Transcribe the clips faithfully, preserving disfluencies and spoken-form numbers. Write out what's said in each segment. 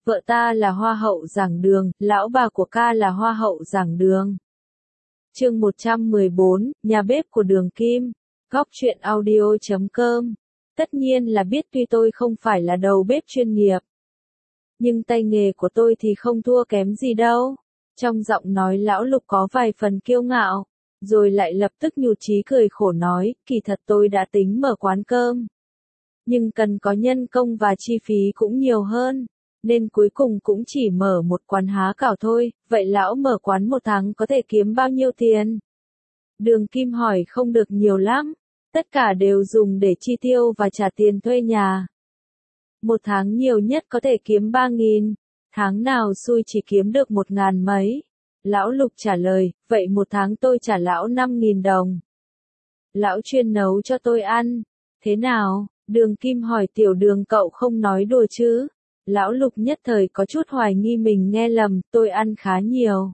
vợ ta là hoa hậu giảng đường, lão bà của ca là hoa hậu giảng đường. Chương một trăm mười bốn, nhà bếp của Đường Kim, góc truyện audio chấm com. Tất nhiên là biết tuy tôi không phải là đầu bếp chuyên nghiệp, nhưng tay nghề của tôi thì không thua kém gì đâu. Trong giọng nói lão Lục có vài phần kiêu ngạo, rồi lại lập tức nhụt chí cười khổ nói, kỳ thật tôi đã tính mở quán cơm, nhưng cần có nhân công và chi phí cũng nhiều hơn, nên cuối cùng cũng chỉ mở một quán há cảo thôi. Vậy lão mở quán một tháng có thể kiếm bao nhiêu tiền? Đường Kim hỏi. Không được nhiều lắm, tất cả đều dùng để chi tiêu và trả tiền thuê nhà. Một tháng nhiều nhất có thể kiếm ba nghìn, tháng nào xui chỉ kiếm được một ngàn mấy. Lão Lục trả lời. Vậy một tháng tôi trả lão năm nghìn đồng. Lão chuyên nấu cho tôi ăn. Thế nào? Đường Kim hỏi. Tiểu Đường cậu không nói đùa chứ? Lão Lục nhất thời có chút hoài nghi mình nghe lầm. Tôi ăn khá nhiều.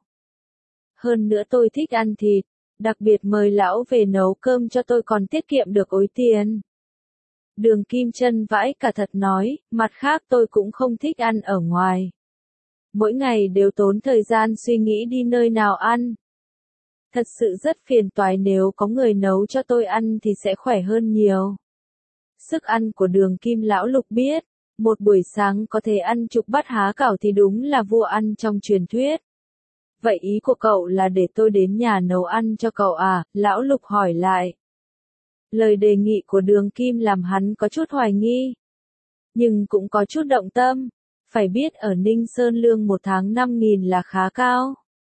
Hơn nữa tôi thích ăn thịt, đặc biệt mời lão về nấu cơm cho tôi còn tiết kiệm được ối tiền. Đường Kim chân vãi cả thật nói, mặt khác tôi cũng không thích ăn ở ngoài. Mỗi ngày đều tốn thời gian suy nghĩ đi nơi nào ăn. Thật sự rất phiền toái, nếu có người nấu cho tôi ăn thì sẽ khỏe hơn nhiều. Sức ăn của Đường Kim lão Lục biết, một buổi sáng có thể ăn chục bát há cảo thì đúng là vua ăn trong truyền thuyết. Vậy ý của cậu là để tôi đến nhà nấu ăn cho cậu à? Lão Lục hỏi lại. Lời đề nghị của Đường Kim làm hắn có chút hoài nghi, nhưng cũng có chút động tâm. Phải biết ở Ninh Sơn lương một tháng năm nghìn là khá cao.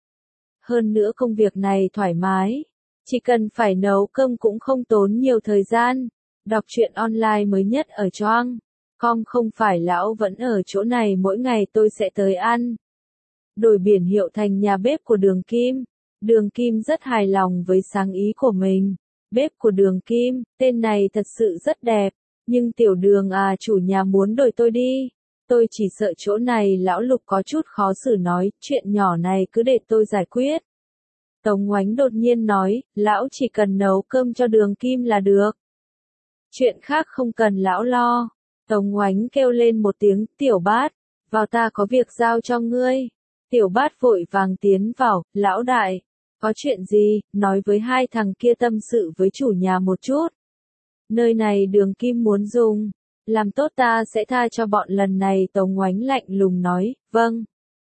Hơn nữa công việc này thoải mái, chỉ cần phải nấu cơm cũng không tốn nhiều thời gian. Đọc truyện online mới nhất ở choang com. Không phải lão vẫn ở chỗ này, mỗi ngày tôi sẽ tới ăn. Đổi biển hiệu thành nhà bếp của Đường Kim. Đường Kim rất hài lòng với sáng ý của mình. Bếp của Đường Kim, tên này thật sự rất đẹp. Nhưng Tiểu Đường à, chủ nhà muốn đổi tôi đi. Tôi chỉ sợ chỗ này. Lão Lục có chút khó xử nói, chuyện nhỏ này cứ để tôi giải quyết. Tống Ngoánh đột nhiên nói, lão chỉ cần nấu cơm cho Đường Kim là được. Chuyện khác không cần lão lo. Tống Ngoánh kêu lên một tiếng. Tiểu Bát, vào, ta có việc giao cho ngươi. Tiểu Bát vội vàng tiến vào. Lão đại, có chuyện gì? Nói với hai thằng kia tâm sự với chủ nhà một chút. Nơi này Đường Kim muốn dùng, làm tốt ta sẽ tha cho bọn lần này. Tống Ngoánh lạnh lùng nói. Vâng.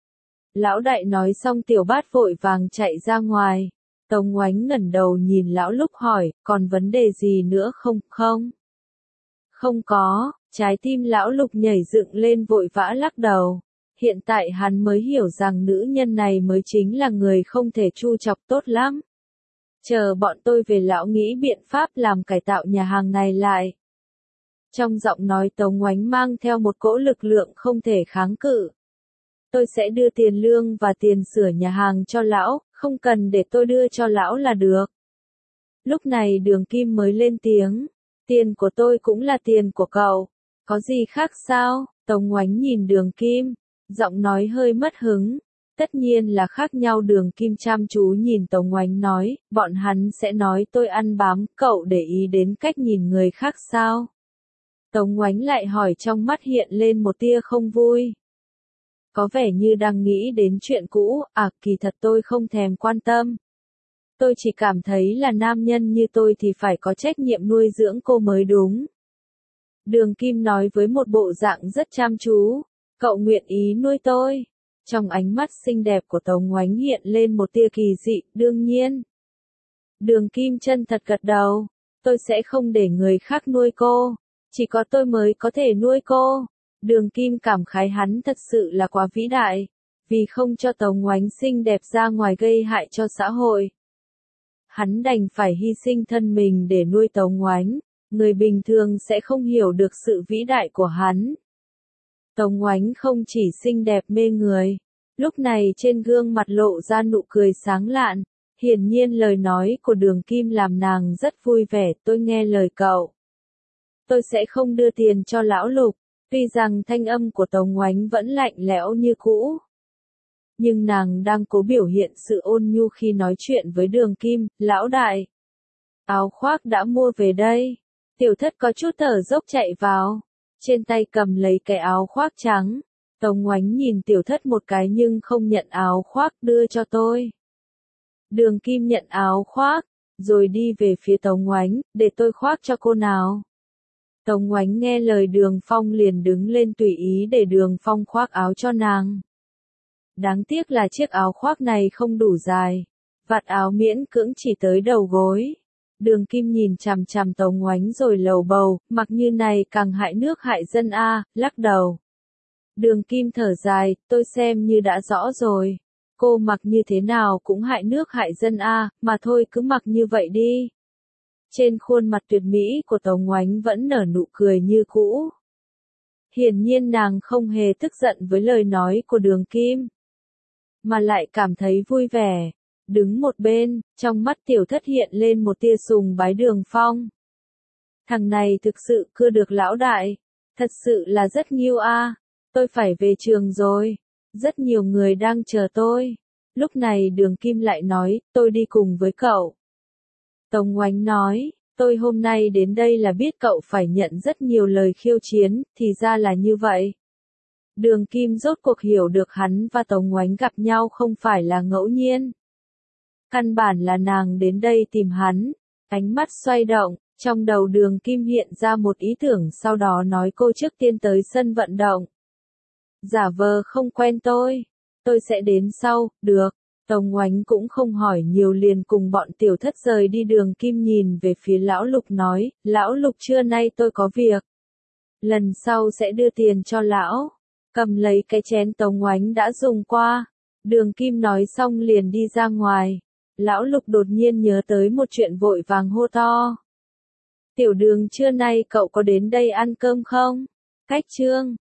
Lão đại nói xong Tiểu Bát vội vàng chạy ra ngoài. Tống Ngoánh ngẩng đầu nhìn lão Lục hỏi, còn vấn đề gì nữa không? Không. Không có. Trái tim lão Lục nhảy dựng lên vội vã lắc đầu. Hiện tại hắn mới hiểu rằng nữ nhân này mới chính là người không thể chu chọc tốt lắm. Chờ bọn tôi về lão nghĩ biện pháp làm cải tạo nhà hàng này lại. Trong giọng nói Tống Ngoánh mang theo một cỗ lực lượng không thể kháng cự. Tôi sẽ đưa tiền lương và tiền sửa nhà hàng cho lão, không cần để tôi đưa cho lão là được. Lúc này Đường Kim mới lên tiếng. Tiền của tôi cũng là tiền của cậu. Có gì khác sao? Tống Ngoánh nhìn Đường Kim, giọng nói hơi mất hứng. Tất nhiên là khác nhau. Đường Kim chăm chú nhìn Tống Ngoánh nói, bọn hắn sẽ nói tôi ăn bám, cậu để ý đến cách nhìn người khác sao? Tống Ngoánh lại hỏi, trong mắt hiện lên một tia không vui. Có vẻ như đang nghĩ đến chuyện cũ. À, kỳ thật tôi không thèm quan tâm. Tôi chỉ cảm thấy là nam nhân như tôi thì phải có trách nhiệm nuôi dưỡng cô mới đúng. Đường Kim nói với một bộ dạng rất chăm chú. Cậu nguyện ý nuôi tôi? Trong ánh mắt xinh đẹp của Tống Ngoánh hiện lên một tia kỳ dị. Đương nhiên. Đường Kim chân thật gật đầu. Tôi sẽ không để người khác nuôi cô. Chỉ có tôi mới có thể nuôi cô. Đường Kim cảm khái hắn thật sự là quá vĩ đại. Vì không cho Tống Ngoánh xinh đẹp ra ngoài gây hại cho xã hội, hắn đành phải hy sinh thân mình để nuôi Tống Ngoánh. Người bình thường sẽ không hiểu được sự vĩ đại của hắn. Tống Ngoánh không chỉ xinh đẹp mê người, lúc này trên gương mặt lộ ra nụ cười sáng lạn. Hiển nhiên lời nói của Đường Kim làm nàng rất vui vẻ. Tôi nghe lời cậu. Tôi sẽ không đưa tiền cho lão Lục. Tuy rằng thanh âm của Tống Ngoánh vẫn lạnh lẽo như cũ, nhưng nàng đang cố biểu hiện sự ôn nhu khi nói chuyện với Đường Kim. Lão đại, áo khoác đã mua về đây. Tiểu Thất có chút thở dốc chạy vào, trên tay cầm lấy cái áo khoác trắng. Tống Oánh nhìn Tiểu Thất một cái nhưng không nhận áo khoác đưa cho tôi. Đường Kim nhận áo khoác, rồi đi về phía Tống Oánh, để tôi khoác cho cô nào. Tống Oánh nghe lời Đường Phong liền đứng lên tùy ý để Đường Phong khoác áo cho nàng. Đáng tiếc là chiếc áo khoác này không đủ dài, vạt áo miễn cưỡng chỉ tới đầu gối. Đường Kim nhìn chằm chằm Tống Oánh rồi lầu bầu, mặc như này càng hại nước hại dân a, lắc đầu. Đường Kim thở dài, tôi xem như đã rõ rồi. Cô mặc như thế nào cũng hại nước hại dân a, mà thôi cứ mặc như vậy đi. Trên khuôn mặt tuyệt mỹ của Tống Oánh vẫn nở nụ cười như cũ. Hiển nhiên nàng không hề tức giận với lời nói của Đường Kim, mà lại cảm thấy vui vẻ. Đứng một bên, trong mắt Tiểu Thất hiện lên một tia sùng bái Đường Phong. Thằng này thực sự cưa được lão đại, thật sự là rất nghiêu a. Tôi phải về trường rồi, rất nhiều người đang chờ tôi. Lúc này Đường Kim lại nói, tôi đi cùng với cậu. Tống Oánh nói, tôi hôm nay đến đây là biết cậu phải nhận rất nhiều lời khiêu chiến, thì ra là như vậy. Đường Kim rốt cuộc hiểu được hắn và Tống Oánh gặp nhau không phải là ngẫu nhiên. Căn bản là nàng đến đây tìm hắn. Ánh mắt xoay động, trong đầu Đường Kim hiện ra một ý tưởng, sau đó nói cô trước tiên tới sân vận động. Giả vờ không quen tôi, tôi sẽ đến sau, được. Tống Oánh cũng không hỏi nhiều liền cùng bọn Tiểu Thất rời đi. Đường Kim nhìn về phía Lão Lục nói, Lão Lục trưa nay tôi có việc. Lần sau sẽ đưa tiền cho Lão. Cầm lấy cái chén Tống Oánh đã dùng qua. Đường Kim nói xong liền đi ra ngoài. Lão Lục đột nhiên nhớ tới một chuyện vội vàng hô to. Tiểu Đường trưa nay cậu có đến đây ăn cơm không? Cách chương.